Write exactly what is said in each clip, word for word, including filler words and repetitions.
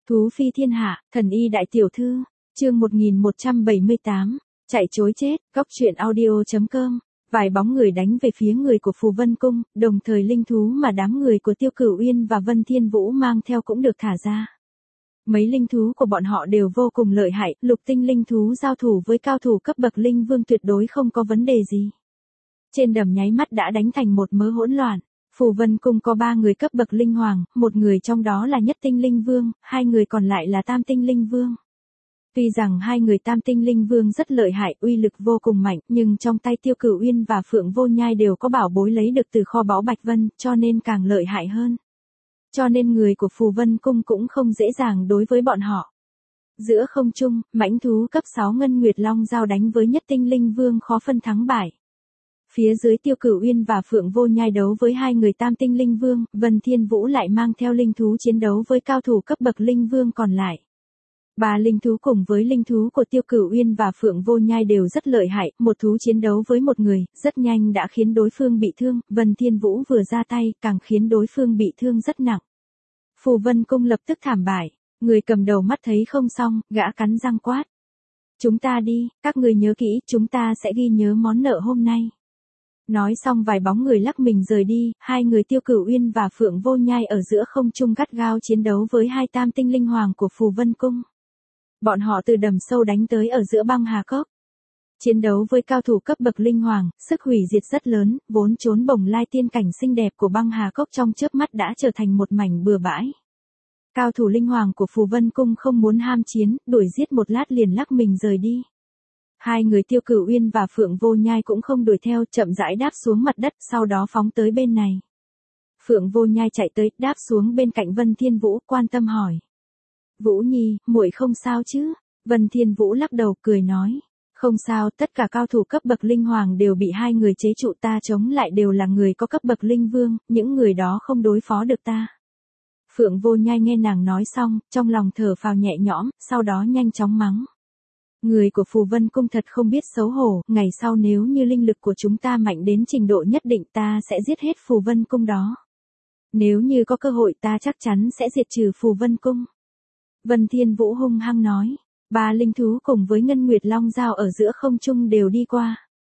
Thú phi thiên hạ, thần y đại tiểu thư, chương một nghìn một trăm bảy mươi tám, chạy chối chết, góc truyện audio.com. Vài bóng người đánh về phía người của Phù Vân Cung, đồng thời linh thú mà đám người của Tiêu Cửu Uyên và Vân Thiên Vũ mang theo cũng được thả ra. Mấy linh thú của bọn họ đều vô cùng lợi hại, lục tinh linh thú giao thủ với cao thủ cấp bậc linh vương tuyệt đối không có vấn đề gì. Trên đầm nháy mắt đã đánh thành một mớ hỗn loạn. Phù Vân Cung có ba người cấp bậc linh hoàng, một người trong đó là nhất tinh linh vương, hai người còn lại là tam tinh linh vương. Tuy rằng hai người tam tinh linh vương rất lợi hại, uy lực vô cùng mạnh, nhưng trong tay Tiêu Cửu Uyên và Phượng Vô Nhai đều có bảo bối lấy được từ kho báu Bạch Vân, cho nên càng lợi hại hơn. Cho nên người của Phù Vân Cung cũng không dễ dàng đối với bọn họ. Giữa không trung, mãnh thú cấp sáu Ngân Nguyệt Long giao đánh với nhất tinh linh vương khó phân thắng bại. Phía dưới Tiêu Cửu Uyên và Phượng Vô Nhai đấu với hai người tam tinh linh vương, Vân Thiên Vũ lại mang theo linh thú chiến đấu với cao thủ cấp bậc linh vương còn lại. Ba linh thú cùng với linh thú của Tiêu Cửu Uyên và Phượng Vô Nhai đều rất lợi hại, một thú chiến đấu với một người, rất nhanh đã khiến đối phương bị thương, Vân Thiên Vũ vừa ra tay, càng khiến đối phương bị thương rất nặng. Phù Vân Cung lập tức thảm bại, người cầm đầu mắt thấy không xong, gã cắn răng quát. Chúng ta đi, các người nhớ kỹ, chúng ta sẽ ghi nhớ món nợ hôm nay. Nói xong vài bóng người lắc mình rời đi, hai người Tiêu Cửu Uyên và Phượng Vô Nhai ở giữa không trung gắt gao chiến đấu với hai tam tinh linh hoàng của Phù Vân Cung. Bọn họ từ đầm sâu đánh tới ở giữa băng hà cốc. Chiến đấu với cao thủ cấp bậc linh hoàng, sức hủy diệt rất lớn, vốn trốn bồng lai tiên cảnh xinh đẹp của băng hà cốc trong chớp mắt đã trở thành một mảnh bừa bãi. Cao thủ linh hoàng của Phù Vân Cung không muốn ham chiến, đuổi giết một lát liền lắc mình rời đi. Hai người Tiêu Cửu Uyên và Phượng Vô Nhai cũng không đuổi theo, chậm rãi đáp xuống mặt đất, sau đó phóng tới bên này. Phượng Vô Nhai chạy tới, đáp xuống bên cạnh Vân Thiên Vũ, quan tâm hỏi. Vũ Nhi, muội không sao chứ? Vân Thiên Vũ lắc đầu, cười nói. Không sao, tất cả cao thủ cấp bậc linh hoàng đều bị hai người chế trụ, ta chống lại đều là người có cấp bậc linh vương, những người đó không đối phó được ta. Phượng Vô Nhai nghe nàng nói xong, trong lòng thở phào nhẹ nhõm, sau đó nhanh chóng mắng. Người của Phù Vân Cung thật không biết xấu hổ, ngày sau nếu như linh lực của chúng ta mạnh đến trình độ nhất định ta sẽ giết hết Phù Vân Cung đó. Nếu như có cơ hội ta chắc chắn sẽ diệt trừ Phù Vân Cung. Vân Thiên Vũ hung hăng nói, ba linh thú cùng với Ngân Nguyệt Long giao ở giữa không trung đều đi qua.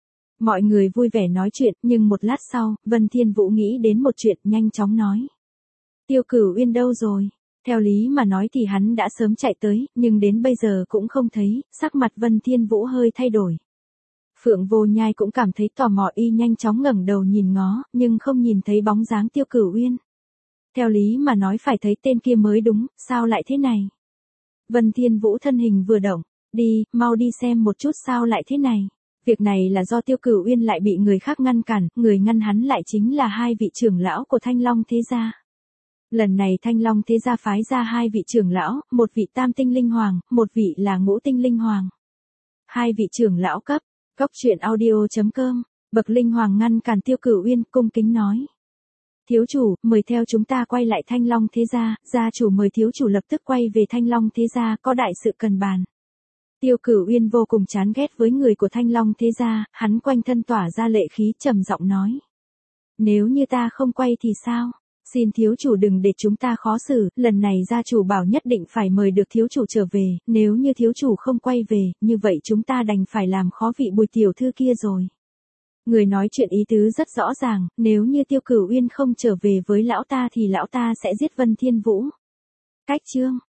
Mọi người vui vẻ nói chuyện, nhưng một lát sau, Vân Thiên Vũ nghĩ đến một chuyện, nhanh chóng nói. Tiêu Cửu Uyên đâu rồi? Theo lý mà nói thì hắn đã sớm chạy tới, nhưng đến bây giờ cũng không thấy, sắc mặt Vân Thiên Vũ hơi thay đổi. Phượng Vô Nhai cũng cảm thấy tò mò, y nhanh chóng ngẩng đầu nhìn ngó, nhưng không nhìn thấy bóng dáng Tiêu Cửu Uyên. Theo lý mà nói phải thấy tên kia mới đúng, sao lại thế này? Vân Thiên Vũ thân hình vừa động, đi, mau đi xem một chút sao lại thế này. Việc này là do Tiêu Cửu Uyên lại bị người khác ngăn cản, người ngăn hắn lại chính là hai vị trưởng lão của Thanh Long Thế Gia. Lần này Thanh Long Thế Gia phái ra hai vị trưởng lão, một vị tam tinh linh hoàng, một vị là ngũ tinh linh hoàng. Hai vị trưởng lão cấp, góc truyện audio.com, bậc linh hoàng ngăn cản Tiêu Cửu Uyên, cung kính nói. Thiếu chủ, mời theo chúng ta quay lại Thanh Long Thế Gia, gia chủ mời thiếu chủ lập tức quay về Thanh Long Thế Gia, có đại sự cần bàn. Tiêu Cửu Uyên vô cùng chán ghét với người của Thanh Long Thế Gia, hắn quanh thân tỏa ra lệ khí, trầm giọng nói. Nếu như ta không quay thì sao? Xin thiếu chủ đừng để chúng ta khó xử, lần này gia chủ bảo nhất định phải mời được thiếu chủ trở về, nếu như thiếu chủ không quay về, như vậy chúng ta đành phải làm khó vị Bùi tiểu thư kia rồi. Người nói chuyện ý tứ rất rõ ràng, nếu như Tiêu Cửu Uyên không trở về với lão ta thì lão ta sẽ giết Vân Thiên Vũ. Cách chương